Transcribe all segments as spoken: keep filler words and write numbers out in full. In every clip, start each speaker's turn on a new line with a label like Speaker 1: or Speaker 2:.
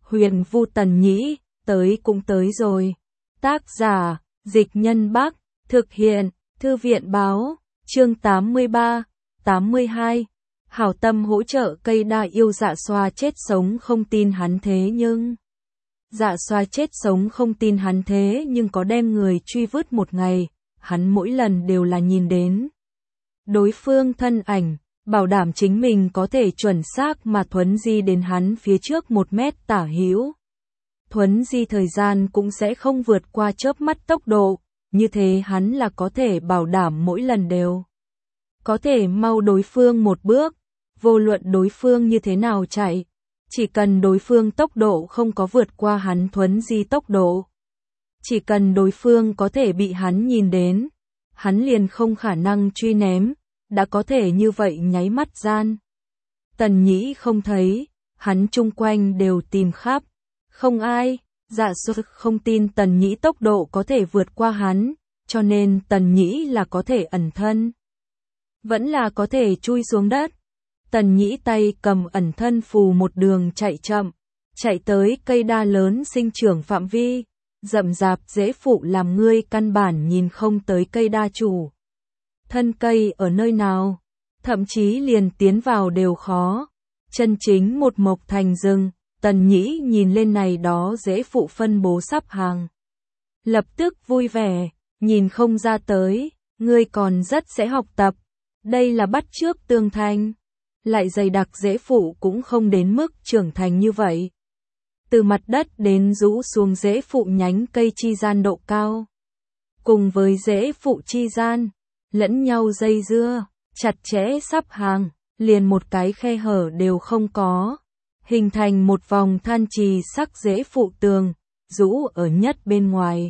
Speaker 1: Huyền Vu Tần Nhĩ, tới cũng tới rồi. Tác giả, Dịch Nhân Bắc, thực hiện, Thư viện Báo, chương tám mươi ba, tám mươi hai. Hảo tâm hỗ trợ cây đa yêu Dạ Xoa chết sống không tin hắn thế nhưng... Dạ Xoa chết sống không tin hắn thế nhưng có đem người truy vứt một ngày, hắn mỗi lần đều là nhìn đến đối phương thân ảnh, bảo đảm chính mình có thể chuẩn xác mà thuấn di đến hắn phía trước một mét tả hữu. Thuấn di thời gian cũng sẽ không vượt qua chớp mắt tốc độ, như thế hắn là có thể bảo đảm mỗi lần đều có thể mau đối phương một bước, vô luận đối phương như thế nào chạy, chỉ cần đối phương tốc độ không có vượt qua hắn thuấn di tốc độ. Chỉ cần đối phương có thể bị hắn nhìn đến, hắn liền không khả năng truy ném, đã có thể như vậy nháy mắt gian. Tần Nhĩ không thấy, hắn chung quanh đều tìm khắp, không ai, Dạ Xoa không tin Tần Nhĩ tốc độ có thể vượt qua hắn, cho nên Tần Nhĩ là có thể ẩn thân. Vẫn là có thể chui xuống đất. Tần Nhĩ tay cầm ẩn thân phù một đường chạy chậm, chạy tới cây đa lớn sinh trưởng phạm vi, rậm rạp dễ phụ làm ngươi căn bản nhìn không tới cây đa chủ. Thân cây ở nơi nào, thậm chí liền tiến vào đều khó. Chân chính một mộc thành rừng, Tần Nhĩ nhìn lên này đó dễ phụ phân bố sắp hàng. Lập tức vui vẻ, nhìn không ra tới, ngươi còn rất sẽ học tập. Đây là bắt chước tương thanh. Lại dày đặc dễ phụ cũng không đến mức trưởng thành như vậy. Từ mặt đất đến rũ xuống dễ phụ nhánh cây chi gian độ cao. Cùng với dễ phụ chi gian, lẫn nhau dây dưa, chặt chẽ sắp hàng, liền một cái khe hở đều không có. Hình thành một vòng than trì sắc dễ phụ tường, rũ ở nhất bên ngoài.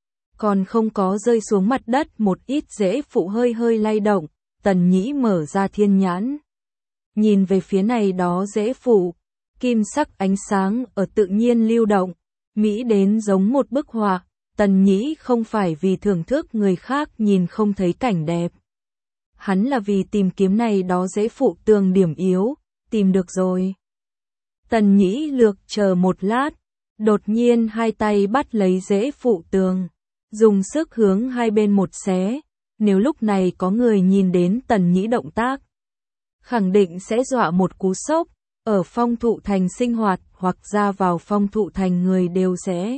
Speaker 1: Còn không có rơi xuống mặt đất một ít dễ phụ hơi hơi lay động, Tần Nhĩ mở ra thiên nhãn. Nhìn về phía này đó dễ phụ, kim sắc ánh sáng ở tự nhiên lưu động, mỹ đến giống một bức họa. Tần Nhĩ không phải vì thưởng thức người khác nhìn không thấy cảnh đẹp. Hắn là vì tìm kiếm này đó dễ phụ tường điểm yếu, tìm được rồi. Tần Nhĩ lược chờ một lát, đột nhiên hai tay bắt lấy dễ phụ tường, dùng sức hướng hai bên một xé. Nếu lúc này có người nhìn đến Tần Nhĩ động tác, khẳng định sẽ dọa một cú sốc, ở phong thụ thành sinh hoạt hoặc ra vào phong thụ thành người đều sẽ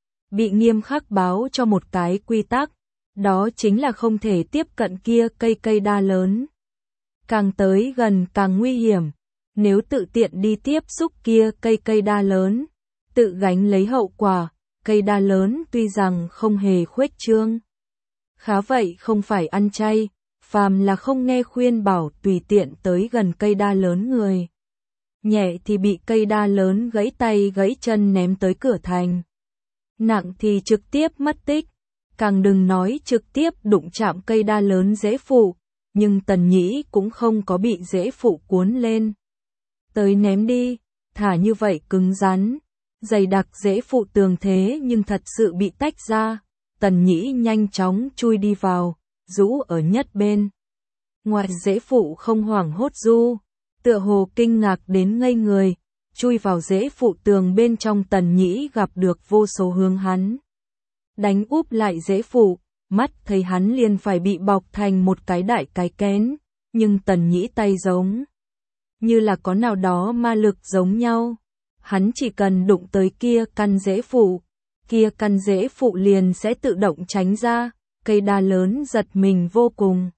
Speaker 1: bị nghiêm khắc báo cho một cái quy tắc, đó chính là không thể tiếp cận kia cây cây đa lớn. Càng tới gần càng nguy hiểm, nếu tự tiện đi tiếp xúc kia cây cây đa lớn, tự gánh lấy hậu quả. Cây đa lớn tuy rằng không hề khuếch trương, khá vậy không phải ăn chay, phàm là không nghe khuyên bảo tùy tiện tới gần cây đa lớn người. Nhẹ thì bị cây đa lớn gãy tay gãy chân ném tới cửa thành. Nặng thì trực tiếp mất tích, càng đừng nói trực tiếp đụng chạm cây đa lớn dễ phụ, nhưng Tần Nhĩ cũng không có bị dễ phụ cuốn lên. Tới ném đi, thả như vậy cứng rắn, dày đặc dễ phụ tường thế nhưng thật sự bị tách ra, Tần Nhĩ nhanh chóng chui đi vào, rũ ở nhất bên. Ngoài dễ phụ không hoảng hốt du, tựa hồ kinh ngạc đến ngây người, chui vào dễ phụ tường bên trong. Tần Nhĩ gặp được vô số hướng hắn đánh úp lại dễ phụ, mắt thấy hắn liền phải bị bọc thành một cái đại cái kén, nhưng Tần Nhĩ tay giống như là có nào đó ma lực giống nhau. Hắn chỉ cần đụng tới kia căn dễ phụ, kia căn dễ phụ liền sẽ tự động tránh ra. Cây đa lớn giật mình vô cùng.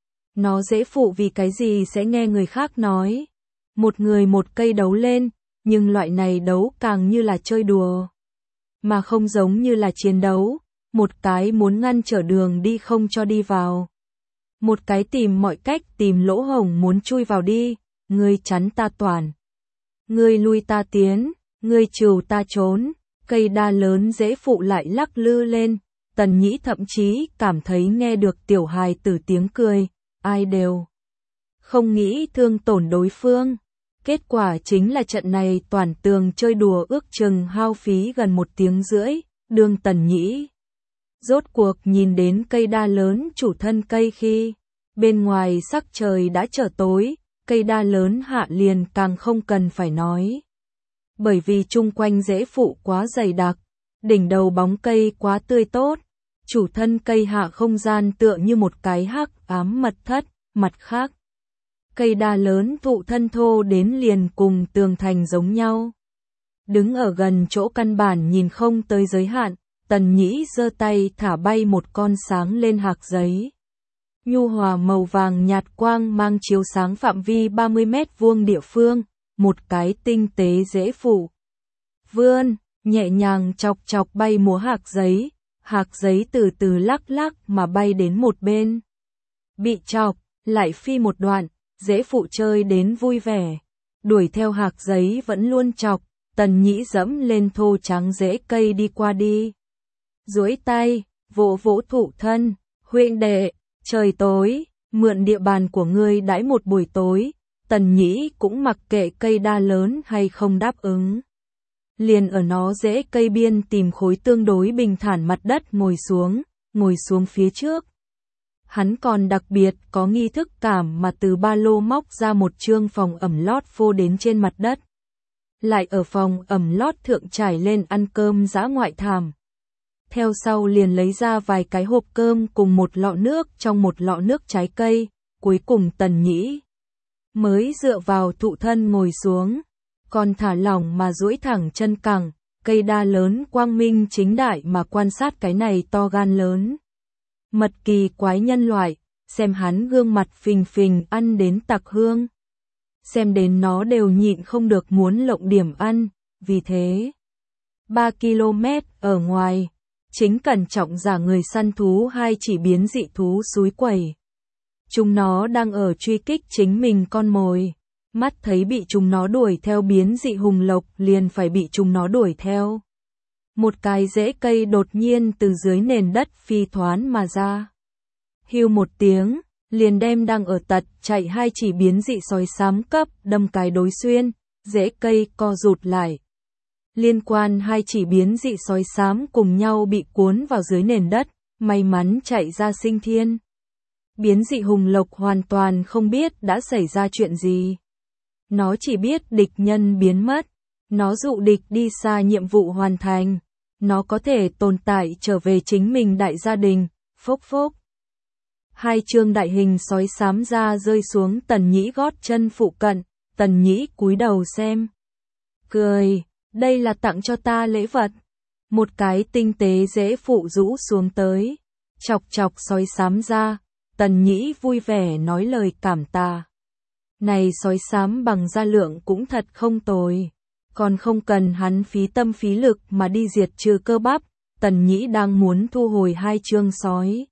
Speaker 1: Nó dễ phụ vì cái gì sẽ nghe người khác nói. Một người một cây đấu lên, nhưng loại này đấu càng như là chơi đùa, mà không giống như là chiến đấu. Một cái muốn ngăn trở đường đi không cho đi vào, một cái tìm mọi cách tìm lỗ hổng muốn chui vào đi. Ngươi chắn ta toàn, ngươi lui ta tiến, ngươi trừ ta trốn. Cây đa lớn dễ phụ lại lắc lư lên. Tần Nhĩ thậm chí cảm thấy nghe được tiểu hài tử tiếng cười, ai đều không nghĩ thương tổn đối phương. Kết quả chính là trận này toàn tường chơi đùa ước chừng hao phí gần một tiếng rưỡi, đương Tần Nhĩ rốt cuộc nhìn đến cây đa lớn chủ thân cây khi bên ngoài sắc trời đã trở tối, cây đa lớn hạ liền càng không cần phải nói. bởi vì chung quanh rễ phụ quá dày đặc, đỉnh đầu bóng cây quá tươi tốt, chủ thân cây hạ không gian tựa như một cái hắc ám mật thất, mặt khác. Cây đa lớn thụ thân thô đến liền cùng tường thành giống nhau. Đứng ở gần chỗ căn bản nhìn không tới giới hạn, Tần Nhĩ giơ tay thả bay một con sáng lên hạc giấy. Nhu hòa màu vàng nhạt quang mang chiếu sáng phạm vi ba mươi mét vuông địa phương, một cái tinh tế dễ phụ. Vươn, nhẹ nhàng chọc chọc bay múa hạc giấy, hạc giấy từ từ lắc lắc mà bay đến một bên. Bị chọc, lại phi một đoạn, dễ phụ chơi đến vui vẻ. Đuổi theo hạc giấy vẫn luôn chọc, Tần Nhĩ dẫm lên thô trắng rễ cây đi qua đi. Duỗi tay, vỗ vỗ thụ thân, huynh đệ, trời tối, mượn địa bàn của ngươi đãi một buổi tối, Tần Nhĩ cũng mặc kệ cây đa lớn hay không đáp ứng. Liền ở nó rễ cây biên tìm khối tương đối bình thản mặt đất ngồi xuống, ngồi xuống phía trước. Hắn còn đặc biệt có nghi thức cảm mà từ ba lô móc ra một chương phòng ẩm lót phô đến trên mặt đất. Lại ở phòng ẩm lót thượng trải lên ăn cơm dã ngoại thảm. Theo sau liền lấy ra vài cái hộp cơm cùng một lọ nước trong một lọ nước trái cây, cuối cùng Tần Nhĩ mới dựa vào thụ thân ngồi xuống, còn thả lỏng mà duỗi thẳng chân cẳng, cây đa lớn quang minh chính đại mà quan sát cái này to gan lớn. Mật kỳ quái nhân loại, xem hắn gương mặt phình phình ăn đến tặc hương. Xem đến nó đều nhịn không được muốn lộng điểm ăn, vì thế. ba ki lô mét ở ngoài, chính cẩn trọng giả người săn thú hai chỉ biến dị thú xúi quẩy. Chúng nó đang ở truy kích chính mình con mồi, mắt thấy bị chúng nó đuổi theo biến dị hùng lộc liền phải bị chúng nó đuổi theo. Một cái rễ cây đột nhiên từ dưới nền đất phi thoán mà ra. Hưu một tiếng, liền đem đang ở tật chạy hai chỉ biến dị sói xám cấp đâm cái đối xuyên, rễ cây co rụt lại. Liên quan hai chỉ biến dị sói xám cùng nhau bị cuốn vào dưới nền đất, may mắn chạy ra sinh thiên. Biến dị hùng lộc hoàn toàn không biết đã xảy ra chuyện gì. Nó chỉ biết địch nhân biến mất, nó dụ địch đi xa nhiệm vụ hoàn thành, nó có thể tồn tại trở về chính mình đại gia đình, phốc phốc. Hai chương đại hình sói xám ra rơi xuống Tần Nhĩ gót chân phụ cận, Tần Nhĩ cúi đầu xem. Cười, đây là tặng cho ta lễ vật. Một cái tinh tế dễ phụ rũ xuống tới, chọc chọc sói xám ra, Tần Nhĩ vui vẻ nói lời cảm tạ. Này sói xám bằng da lượng cũng thật không tồi, còn không cần hắn phí tâm phí lực mà đi diệt trừ cơ bắp, Tần Nhĩ đang muốn thu hồi hai chương sói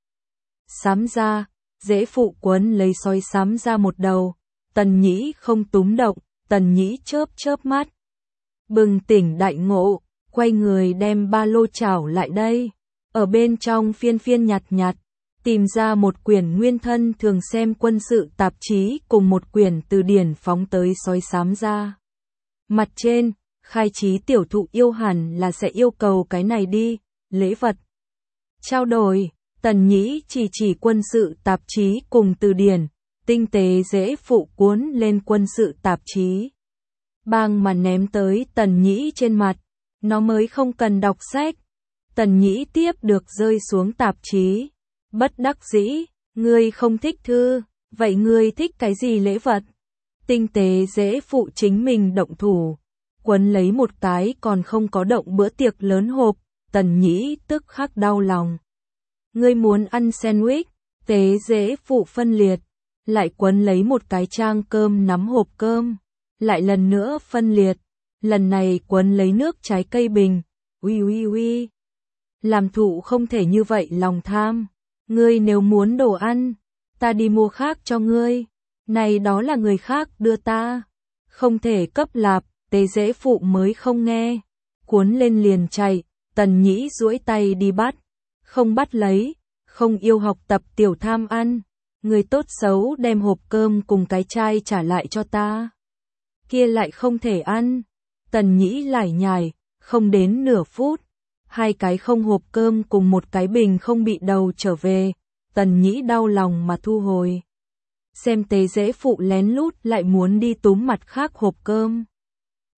Speaker 1: xám ra, dễ phụ quấn lấy sói xám ra một đầu, Tần Nhĩ không túm động, Tần Nhĩ chớp chớp mắt. Bừng tỉnh đại ngộ, quay người đem ba lô chảo lại đây, ở bên trong phiên phiên nhặt nhặt, tìm ra một quyển nguyên thân thường xem quân sự tạp chí cùng một quyển từ điển phóng tới sói xám ra. Mặt trên, khai trí tiểu thụ yêu hẳn là sẽ yêu cầu cái này đi, lễ vật. Trao đổi, Tần Nhĩ chỉ chỉ quân sự tạp chí cùng từ điển, tinh tế dễ phụ cuốn lên quân sự tạp chí. Bang mà ném tới Tần Nhĩ trên mặt, nó mới không cần đọc sách. Tần Nhĩ tiếp được rơi xuống tạp chí. Bất đắc dĩ, ngươi không thích thư, vậy ngươi thích cái gì lễ vật? Tinh tế dễ phụ chính mình động thủ, quấn lấy một cái còn không có động bữa tiệc lớn hộp, Tần Nhĩ tức khắc đau lòng. Ngươi muốn ăn sandwich, tế dễ phụ phân liệt, lại quấn lấy một cái trang cơm nắm hộp cơm, lại lần nữa phân liệt, lần này quấn lấy nước trái cây bình, uy uy uy. Làm thụ không thể như vậy lòng tham. Ngươi nếu muốn đồ ăn, ta đi mua khác cho ngươi. Này đó là người khác đưa ta. Không thể cấp lạp, tế dễ phụ mới không nghe. Cuốn lên liền chạy, Tần Nhĩ duỗi tay đi bắt. Không bắt lấy, không yêu học tập tiểu tham ăn. Người tốt xấu đem hộp cơm cùng cái chai trả lại cho ta. Kia lại không thể ăn. Tần Nhĩ lải nhải, không đến nửa phút. Hai cái không hộp cơm cùng một cái bình không bị đầu trở về, Tần Nhĩ đau lòng mà thu hồi. Xem tế dễ phụ lén lút lại muốn đi túm mặt khác hộp cơm.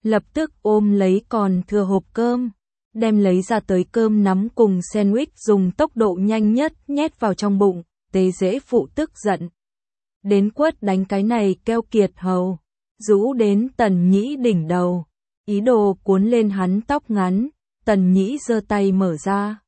Speaker 1: lập tức ôm lấy còn thừa hộp cơm, đem lấy ra tới cơm nắm cùng sandwich dùng tốc độ nhanh nhất nhét vào trong bụng. Tế dễ phụ tức giận đến quất đánh cái này keo kiệt hầu, rũ đến Tần Nhĩ đỉnh đầu, ý đồ cuốn lên hắn tóc ngắn. Tần Nhĩ giơ tay mở ra,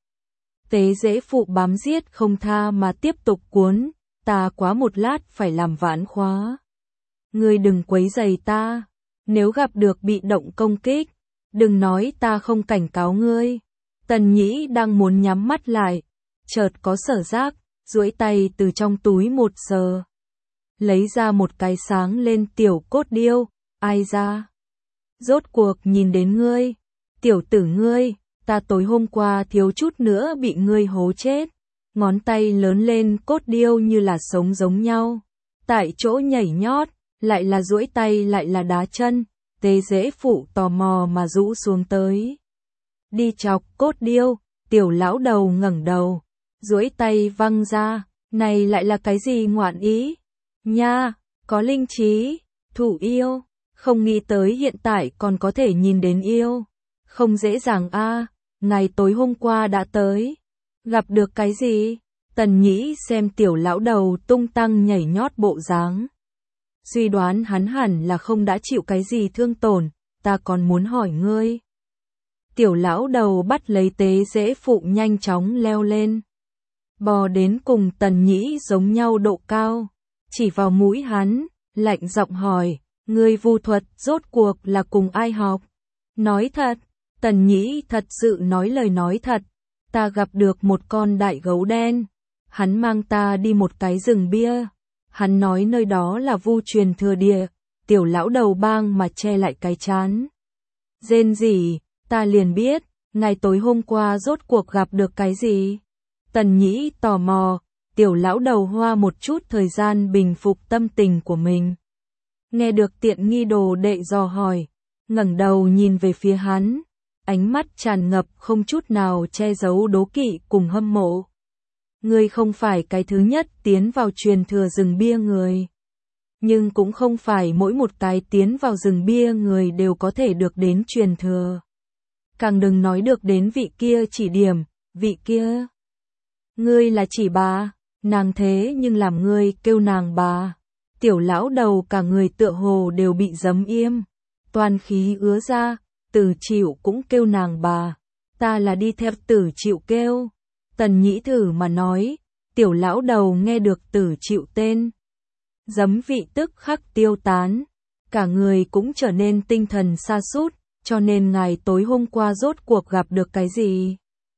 Speaker 1: tế dễ phụ bám giết không tha mà tiếp tục cuốn. Ta quá một lát phải làm vãn khóa, ngươi đừng quấy rầy ta, nếu gặp được bị động công kích, đừng nói ta không cảnh cáo ngươi. Tần Nhĩ đang muốn nhắm mắt lại, chợt có sở giác, duỗi tay từ trong túi một sờ, lấy ra một cái sáng lên tiểu cốt điêu. Ai ra? Rốt cuộc nhìn đến ngươi, tiểu tử ngươi, ta tối hôm qua thiếu chút nữa bị ngươi hố chết. Ngón tay lớn lên cốt điêu như là sống giống nhau, tại chỗ nhảy nhót, lại là duỗi tay lại là đá chân. Tế dễ phụ tò mò mà rũ xuống tới, đi chọc cốt điêu. Tiểu lão đầu ngẩng đầu, duỗi tay văng ra, này lại là cái gì ngoạn ý? Nha, có linh trí, thủ yêu, không nghĩ tới hiện tại còn có thể nhìn đến yêu, không dễ dàng a. Ngày tối hôm qua đã tới, gặp được cái gì? Tần Nhĩ xem tiểu lão đầu tung tăng nhảy nhót bộ dáng, suy đoán hắn hẳn là không đã chịu cái gì thương tổn. Ta còn muốn hỏi ngươi. Tiểu lão đầu bắt lấy tế dễ phụ nhanh chóng leo lên, bò đến cùng Tần Nhĩ giống nhau độ cao, chỉ vào mũi hắn, lạnh giọng hỏi, ngươi vu thuật rốt cuộc là cùng ai học? Nói thật. Tần Nhĩ thật sự nói lời nói thật, ta gặp được một con đại gấu đen, hắn mang ta đi một cái rừng bia, hắn nói nơi đó là vu truyền thừa địa. Tiểu lão đầu bang mà che lại cái trán, rên rỉ, ta liền biết, ngày tối hôm qua rốt cuộc gặp được cái gì? Tần Nhĩ tò mò, tiểu lão đầu hoa một chút thời gian bình phục tâm tình của mình. Nghe được tiện nghi đồ đệ dò hỏi, ngẩng đầu nhìn về phía hắn, ánh mắt tràn ngập không chút nào che giấu đố kỵ cùng hâm mộ. Ngươi không phải cái thứ nhất tiến vào truyền thừa rừng bia người, nhưng cũng không phải mỗi một cái tiến vào rừng bia người đều có thể được đến truyền thừa. Càng đừng nói được đến vị kia chỉ điểm, vị kia. Ngươi là chỉ bà, nàng thế nhưng làm ngươi kêu nàng bà. Tiểu lão đầu cả người tựa hồ đều bị giấm im, toàn khí ứa ra. Tử Chịu cũng kêu nàng bà, ta là đi theo Tử Chịu kêu. Tần Nhĩ thử mà nói, tiểu lão đầu nghe được Tử Chịu tên, giấm vị tức khắc tiêu tán, cả người cũng trở nên tinh thần sa sút. Cho nên ngày tối hôm qua rốt cuộc gặp được cái gì?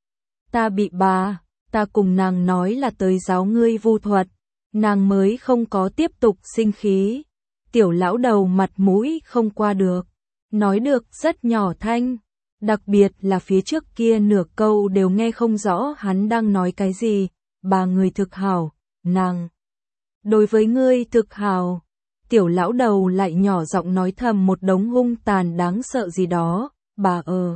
Speaker 1: Ta bị bà, ta cùng nàng nói là tới giáo ngươi vu thuật, nàng mới không có tiếp tục sinh khí. Tiểu lão đầu mặt mũi không qua được, nói được rất nhỏ thanh, đặc biệt là phía trước kia nửa câu đều nghe không rõ hắn đang nói cái gì. Bà người thực hảo, nàng đối với ngươi thực hảo. Tiểu lão đầu lại nhỏ giọng nói thầm một đống hung tàn đáng sợ gì đó. Bà ờ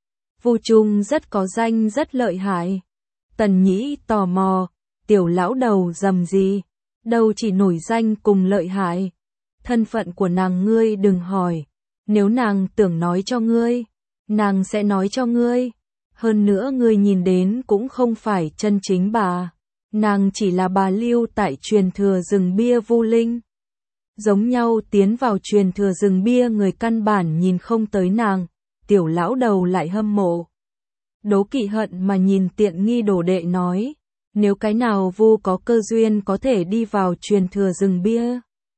Speaker 1: vu trung rất có danh, rất lợi hại. Tần Nhĩ tò mò, tiểu lão đầu rầm gì, đâu chỉ nổi danh cùng lợi hại, thân phận của nàng ngươi đừng hỏi, nếu nàng tưởng nói cho ngươi, nàng sẽ nói cho ngươi. Hơn nữa ngươi nhìn đến cũng không phải chân chính bà, nàng chỉ là bà lưu tại truyền thừa rừng bia vu linh. Giống nhau tiến vào truyền thừa rừng bia người căn bản nhìn không tới nàng. Tiểu lão đầu lại hâm mộ, đố kỵ hận mà nhìn tiện nghi đồ đệ nói, nếu cái nào vu có cơ duyên có thể đi vào truyền thừa rừng bia,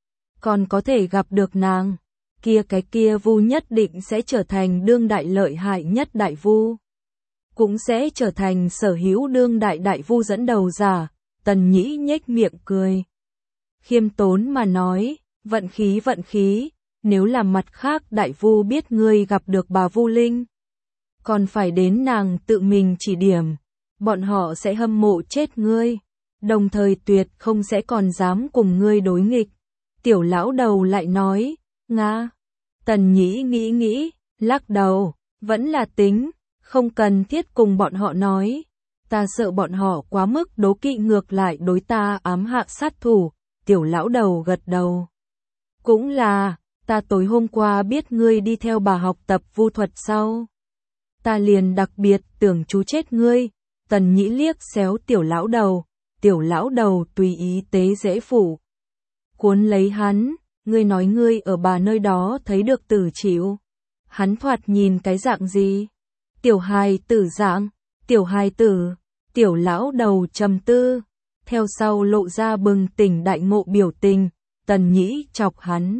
Speaker 1: còn có thể gặp được nàng, kia cái kia vu nhất định sẽ trở thành đương đại lợi hại nhất đại vu, cũng sẽ trở thành sở hữu đương đại đại vu dẫn đầu giả. Tần Nhĩ nhếch miệng cười, khiêm tốn mà nói, vận khí vận khí, nếu là mặt khác đại vu biết ngươi gặp được bà vu linh, còn phải đến nàng tự mình chỉ điểm, bọn họ sẽ hâm mộ chết ngươi, đồng thời tuyệt không sẽ còn dám cùng ngươi đối nghịch. Tiểu lão đầu lại nói, nga. Tần Nhĩ nghĩ nghĩ, lắc đầu, vẫn là tính, không cần thiết cùng bọn họ nói, ta sợ bọn họ quá mức đố kỵ ngược lại đối ta ám hạ sát thủ. Tiểu lão đầu gật đầu, cũng là, Ta tối hôm qua biết ngươi đi theo bà học tập vu thuật sau. Ta liền đặc biệt tưởng chú chết ngươi. Tần Nhĩ liếc xéo tiểu lão đầu, tiểu lão đầu tùy ý tế dễ phủ. Cuốn lấy hắn, ngươi nói ngươi ở bà nơi đó thấy được Tử Chịu. Hắn thoạt nhìn cái dạng gì? Tiểu hài tử dạng, tiểu hài tử, tiểu lão đầu trầm tư, theo sau lộ ra bừng tỉnh đại ngộ biểu tình, Tần Nhĩ chọc hắn.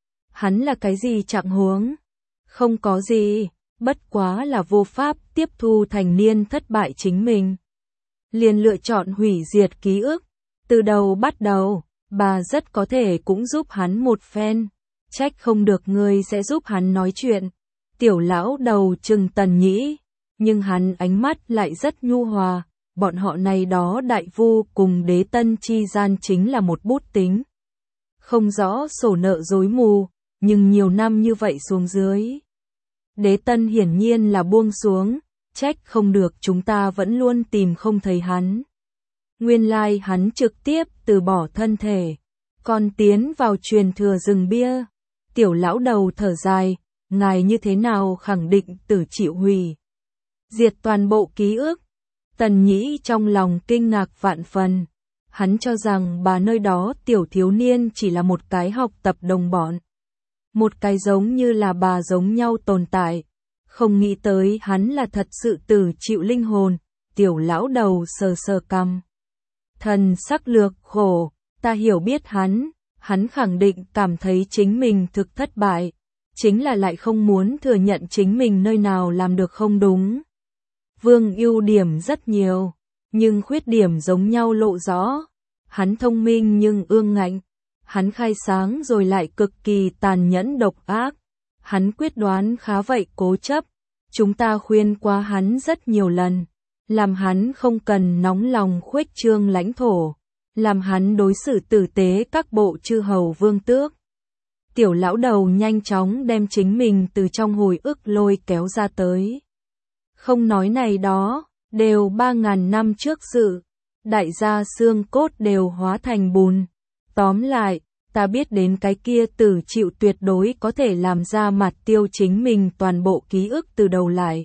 Speaker 1: Hắn là cái gì trạng huống? Không có gì, bất quá là vô pháp tiếp thu thành niên thất bại chính mình. Liền lựa chọn hủy diệt ký ức, từ đầu bắt đầu, bà rất có thể cũng giúp hắn một phen, trách không được ngươi sẽ giúp hắn nói chuyện. Tiểu lão đầu trừng Tần Nhĩ, nhưng hắn ánh mắt lại rất nhu hòa, bọn họ này đó đại vu cùng đế tân chi gian chính là một bút tính. Không rõ sổ nợ rối mù, nhưng nhiều năm như vậy xuống dưới. Đế tân hiển nhiên là buông xuống, trách không được chúng ta vẫn luôn tìm không thấy hắn. Nguyên lai hắn trực tiếp từ bỏ thân thể, còn tiến vào truyền thừa rừng bia. Tiểu lão đầu thở dài, ngài như thế nào khẳng định Tử Chịu hủy diệt toàn bộ ký ức? Tần Nhĩ trong lòng kinh ngạc vạn phần, hắn cho rằng bà nơi đó tiểu thiếu niên chỉ là một cái học tập đồng bọn, một cái giống như là bà giống nhau tồn tại, không nghĩ tới hắn là thật sự Tử Chịu linh hồn. Tiểu lão đầu sờ sờ cằm, thần sắc lược khổ, ta hiểu biết hắn, hắn khẳng định cảm thấy chính mình thực thất bại, chính là lại không muốn thừa nhận chính mình nơi nào làm được không đúng. Vương ưu điểm rất nhiều, nhưng khuyết điểm giống nhau lộ rõ. Hắn thông minh nhưng ương ngạnh, hắn khai sáng rồi lại cực kỳ tàn nhẫn độc ác. Hắn quyết đoán khá vậy cố chấp, chúng ta khuyên qua hắn rất nhiều lần, làm hắn không cần nóng lòng khuếch trương lãnh thổ, làm hắn đối xử tử tế các bộ chư hầu vương tước. Tiểu lão đầu nhanh chóng đem chính mình từ trong hồi ức lôi kéo ra tới. Không nói này đó, đều ba ngàn năm trước sự, đại gia xương cốt đều hóa thành bùn. Tóm lại, ta biết đến cái kia Tử Chịu tuyệt đối có thể làm ra mặt tiêu chính mình toàn bộ ký ức từ đầu lại.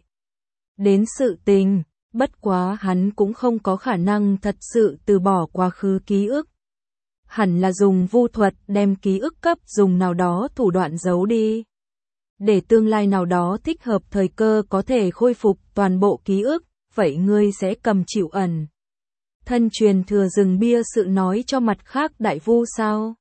Speaker 1: Đến sự tình, bất quá hắn cũng không có khả năng thật sự từ bỏ quá khứ ký ức. Hẳn là dùng vu thuật đem ký ức cấp dùng nào đó thủ đoạn giấu đi. Để tương lai nào đó thích hợp thời cơ có thể khôi phục toàn bộ ký ức, vậy ngươi sẽ cầm chịu ẩn thân truyền thừa rừng bia sự nói cho mặt khác đại vu sao?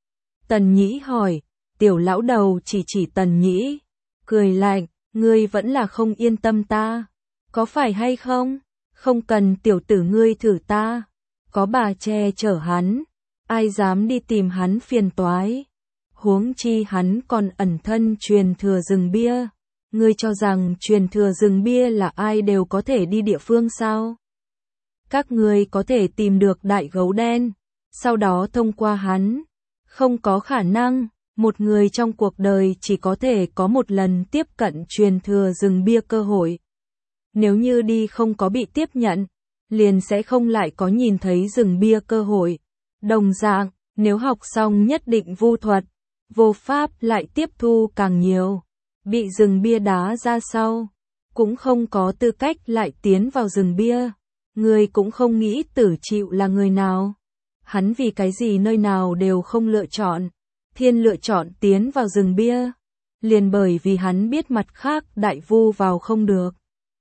Speaker 1: Tần Nhĩ hỏi, tiểu lão đầu chỉ chỉ Tần Nhĩ, cười lạnh, ngươi vẫn là không yên tâm ta, có phải hay không? Không cần tiểu tử ngươi thử ta, có bà che chở hắn, ai dám đi tìm hắn phiền toái. Huống chi hắn còn ẩn thân truyền thừa rừng bia, ngươi cho rằng truyền thừa rừng bia là ai đều có thể đi địa phương sao? Các ngươi có thể tìm được đại gấu đen, sau đó thông qua hắn. Không có khả năng, một người trong cuộc đời chỉ có thể có một lần tiếp cận truyền thừa rừng bia cơ hội. Nếu như đi không có bị tiếp nhận, liền sẽ không lại có nhìn thấy rừng bia cơ hội. Đồng dạng, nếu học xong nhất định vu thuật, vô pháp lại tiếp thu càng nhiều, bị rừng bia đá ra sau, cũng không có tư cách lại tiến vào rừng bia. Người cũng không nghĩ Tử Chịu là người nào. Hắn vì cái gì nơi nào đều không lựa chọn, thiên lựa chọn tiến vào rừng bia. Liền bởi vì hắn biết mặt khác đại vu vào không được.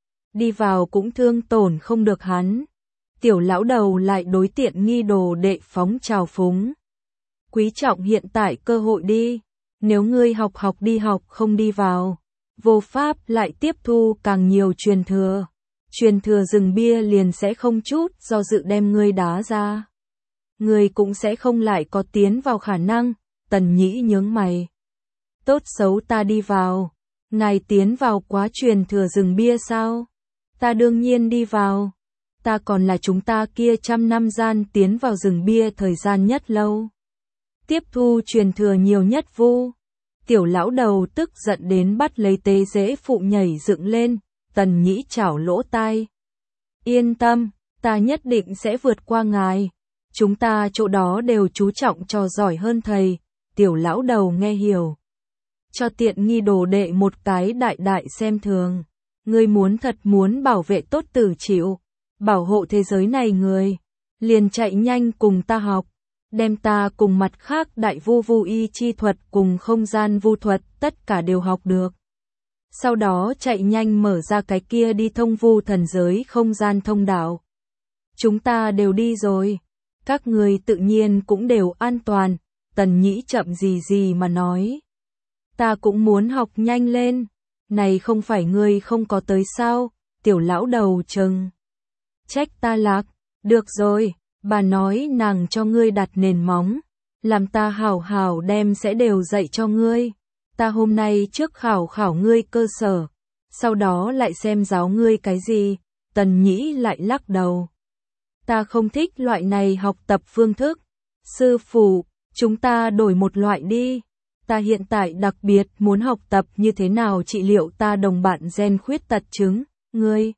Speaker 1: Đi vào cũng thương tổn không được hắn. Tiểu lão đầu lại đối tiện nghi đồ đệ phóng trào phúng. Quý trọng hiện tại cơ hội đi, nếu ngươi học học đi học không đi vào, vô pháp lại tiếp thu càng nhiều truyền thừa. Truyền thừa rừng bia liền sẽ không chút do dự đem ngươi đá ra. Ngươi cũng sẽ không lại có tiến vào khả năng. Tần Nhĩ nhướng mày. Tốt xấu ta đi vào. Ngài tiến vào quá truyền thừa rừng bia sao? Ta đương nhiên đi vào. Ta còn là chúng ta kia trăm năm gian tiến vào rừng bia thời gian nhất lâu. Tiếp thu truyền thừa nhiều nhất vu. Tiểu lão đầu tức giận đến bắt lấy tế dễ phụ nhảy dựng lên. Tần Nhĩ chảo lỗ tai. Yên tâm, ta nhất định sẽ vượt qua ngài. Chúng ta chỗ đó đều chú trọng cho giỏi hơn thầy. Tiểu lão đầu nghe hiểu, cho tiện nghi đồ đệ một cái đại đại xem thường. Ngươi muốn thật muốn bảo vệ tốt Tử Chịu, bảo hộ thế giới này người, liền chạy nhanh cùng ta học, đem ta cùng mặt khác đại vu vu y chi thuật cùng không gian vu thuật tất cả đều học được. Sau đó chạy nhanh mở ra cái kia đi thông vu thần giới không gian thông đạo. Chúng ta đều đi rồi, các người tự nhiên cũng đều an toàn. Tần Nhĩ chậm gì gì mà nói. Ta cũng muốn học nhanh lên, này không phải ngươi không có tới sao, tiểu lão đầu chừng. Trách ta lạc, được rồi, bà nói nàng cho ngươi đặt nền móng, làm ta hảo hảo đem sẽ đều dạy cho ngươi. Ta hôm nay trước khảo khảo ngươi cơ sở, sau đó lại xem giáo ngươi cái gì. Tần Nhĩ lại lắc đầu. Ta không thích loại này học tập phương thức. Sư phụ, chúng ta đổi một loại đi. Ta hiện tại đặc biệt muốn học tập như thế nào trị liệu ta đồng bạn gen khuyết tật chứng. Ngươi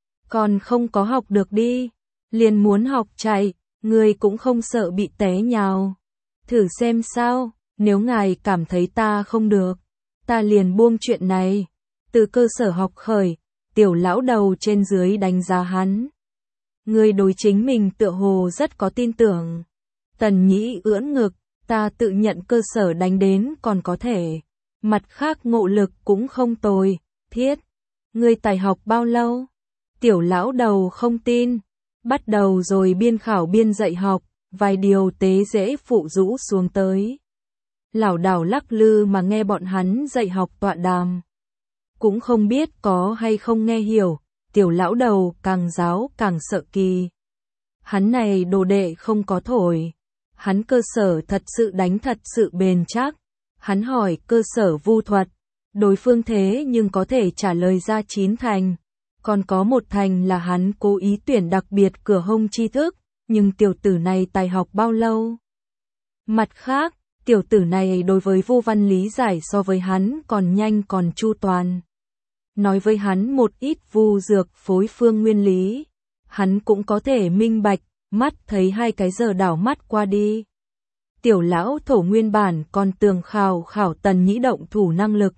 Speaker 1: còn không có học được đi, liền muốn học chạy, ngươi cũng không sợ bị té nhào. Thử xem sao, nếu ngài cảm thấy ta không được, ta liền buông chuyện này. Từ cơ sở học khởi, tiểu lão đầu trên dưới đánh giá hắn. Ngươi đối chính mình tựa hồ rất có tin tưởng. Tần Nhĩ ưỡn ngực, ta tự nhận cơ sở đánh đến còn có thể. Mặt khác ngộ lực cũng không tồi. Thiết, ngươi tài học bao lâu? Tiểu lão đầu không tin. Bắt đầu rồi biên khảo biên dạy học, vài điều tế dễ phụ rũ xuống tới. Lảo đảo lắc lư mà nghe bọn hắn dạy học tọa đàm. Cũng không biết có hay không nghe hiểu, tiểu lão đầu càng giáo càng sợ kỳ. Hắn này đồ đệ không có thổi. Hắn cơ sở thật sự đánh thật sự bền chắc. Hắn hỏi cơ sở vu thuật, đối phương thế nhưng có thể trả lời ra chín thành. Còn có một thành là hắn cố ý tuyển đặc biệt cửa hông tri thức, nhưng tiểu tử này tài học bao lâu? Mặt khác, tiểu tử này đối với vu văn lý giải so với hắn còn nhanh còn chu toàn. Nói với hắn một ít vu dược phối phương nguyên lý, hắn cũng có thể minh bạch, mắt thấy hai cái giờ đảo mắt qua đi. Tiểu lão thổ nguyên bản còn tường khảo khảo Tần Nhĩ động thủ năng lực,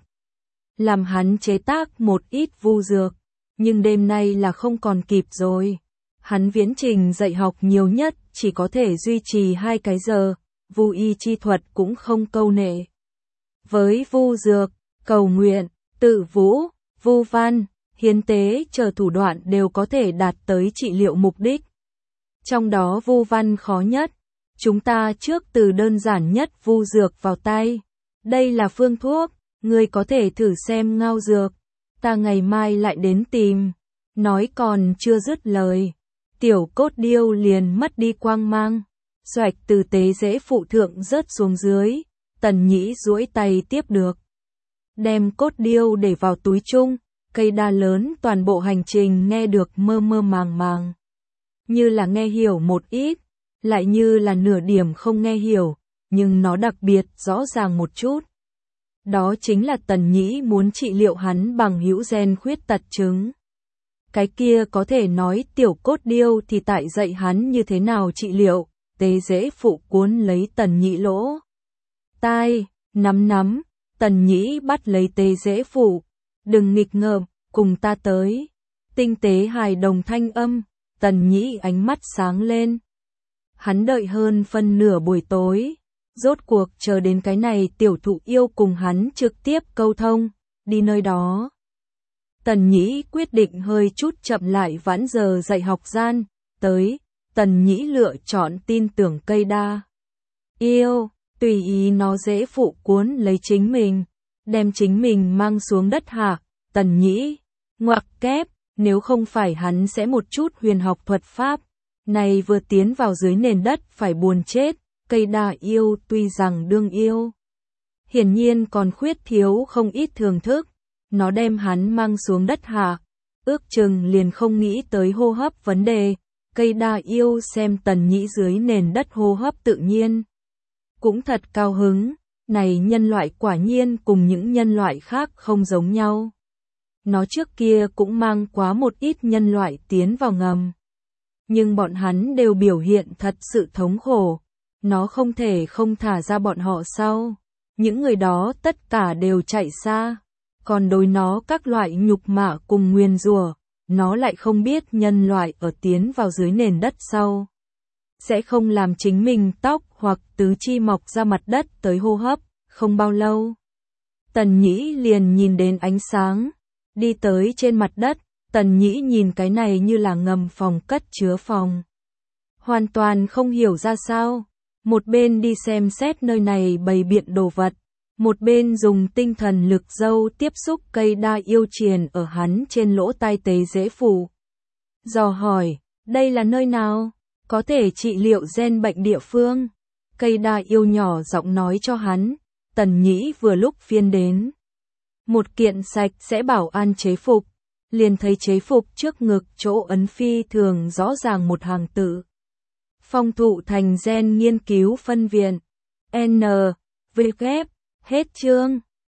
Speaker 1: làm hắn chế tác một ít vu dược, nhưng đêm nay là không còn kịp rồi. Hắn viễn trình dạy học nhiều nhất chỉ có thể duy trì hai cái giờ, vu y chi thuật cũng không câu nệ. Với vu dược, cầu nguyện, tự vũ, vu văn, hiến tế chờ thủ đoạn đều có thể đạt tới trị liệu mục đích. Trong đó vu văn khó nhất, chúng ta trước từ đơn giản nhất vu dược vào tay. Đây là phương thuốc, ngươi có thể thử xem ngao dược, ta ngày mai lại đến tìm. Nói còn chưa dứt lời, tiểu cốt điêu liền mất đi quang mang, xoạch từ tế dễ phụ thượng rớt xuống dưới. Tần Nhĩ duỗi tay tiếp được, đem cốt điêu để vào túi chung. Cây đa lớn toàn bộ hành trình nghe được mơ mơ màng màng, như là nghe hiểu một ít, lại như là nửa điểm không nghe hiểu, nhưng nó đặc biệt rõ ràng một chút. Đó chính là Tần Nhĩ muốn trị liệu hắn bằng hữu gen khuyết tật chứng. Cái kia có thể nói tiểu cốt điêu thì tại dạy hắn như thế nào trị liệu. Tế dễ phụ cuốn lấy Tần Nhĩ lỗ tai, nắm nắm. Tần Nhĩ bắt lấy tế dễ phụ, đừng nghịch ngợm, cùng ta tới. Tinh tế hài đồng thanh âm, Tần Nhĩ ánh mắt sáng lên. Hắn đợi hơn phân nửa buổi tối, rốt cuộc chờ đến cái này tiểu thụ yêu cùng hắn trực tiếp câu thông, đi nơi đó. Tần Nhĩ quyết định hơi chút chậm lại vãn giờ dạy học gian, tới, Tần Nhĩ lựa chọn tin tưởng cây đa. Yêu, tùy ý nó dễ phụ cuốn lấy chính mình, đem chính mình mang xuống đất hạ. Tần Nhĩ, ngoặc kép, nếu không phải hắn sẽ một chút huyền học thuật pháp, này vừa tiến vào dưới nền đất phải buồn chết. Cây đa yêu tuy rằng đương yêu, hiển nhiên còn khuyết thiếu không ít thưởng thức, nó đem hắn mang xuống đất hạ, ước chừng liền không nghĩ tới hô hấp vấn đề. Cây đa yêu xem Tần Nhĩ dưới nền đất hô hấp tự nhiên, cũng thật cao hứng, này nhân loại quả nhiên cùng những nhân loại khác không giống nhau. Nó trước kia cũng mang quá một ít nhân loại tiến vào ngầm, nhưng bọn hắn đều biểu hiện thật sự thống khổ, nó không thể không thả ra bọn họ sau. những người đó tất cả đều chạy xa. Còn đối nó các loại nhục mạ cùng nguyền rủa, nó lại không biết nhân loại ở tiến vào dưới nền đất sau sẽ không làm chính mình tóc hoặc tứ chi mọc ra mặt đất tới hô hấp, không bao lâu. Tần Nhĩ liền nhìn đến ánh sáng, đi tới trên mặt đất, Tần Nhĩ nhìn cái này như là ngầm phòng cất chứa phòng. Hoàn toàn không hiểu ra sao, một bên đi xem xét nơi này bày biện đồ vật, một bên dùng tinh thần lực dâu tiếp xúc cây đa yêu triền ở hắn trên lỗ tai tế dễ phủ. Dò hỏi, đây là nơi nào? Có thể trị liệu gen bệnh địa phương? Cây đa yêu nhỏ giọng nói cho hắn. Tần Nhĩ vừa lúc phiên đến một kiện sạch sẽ bảo an chế phục, liền thấy chế phục trước ngực chỗ ấn phi thường rõ ràng một hàng tự. Phong thụ thành gen nghiên cứu phân viện. N. V. Hết chương.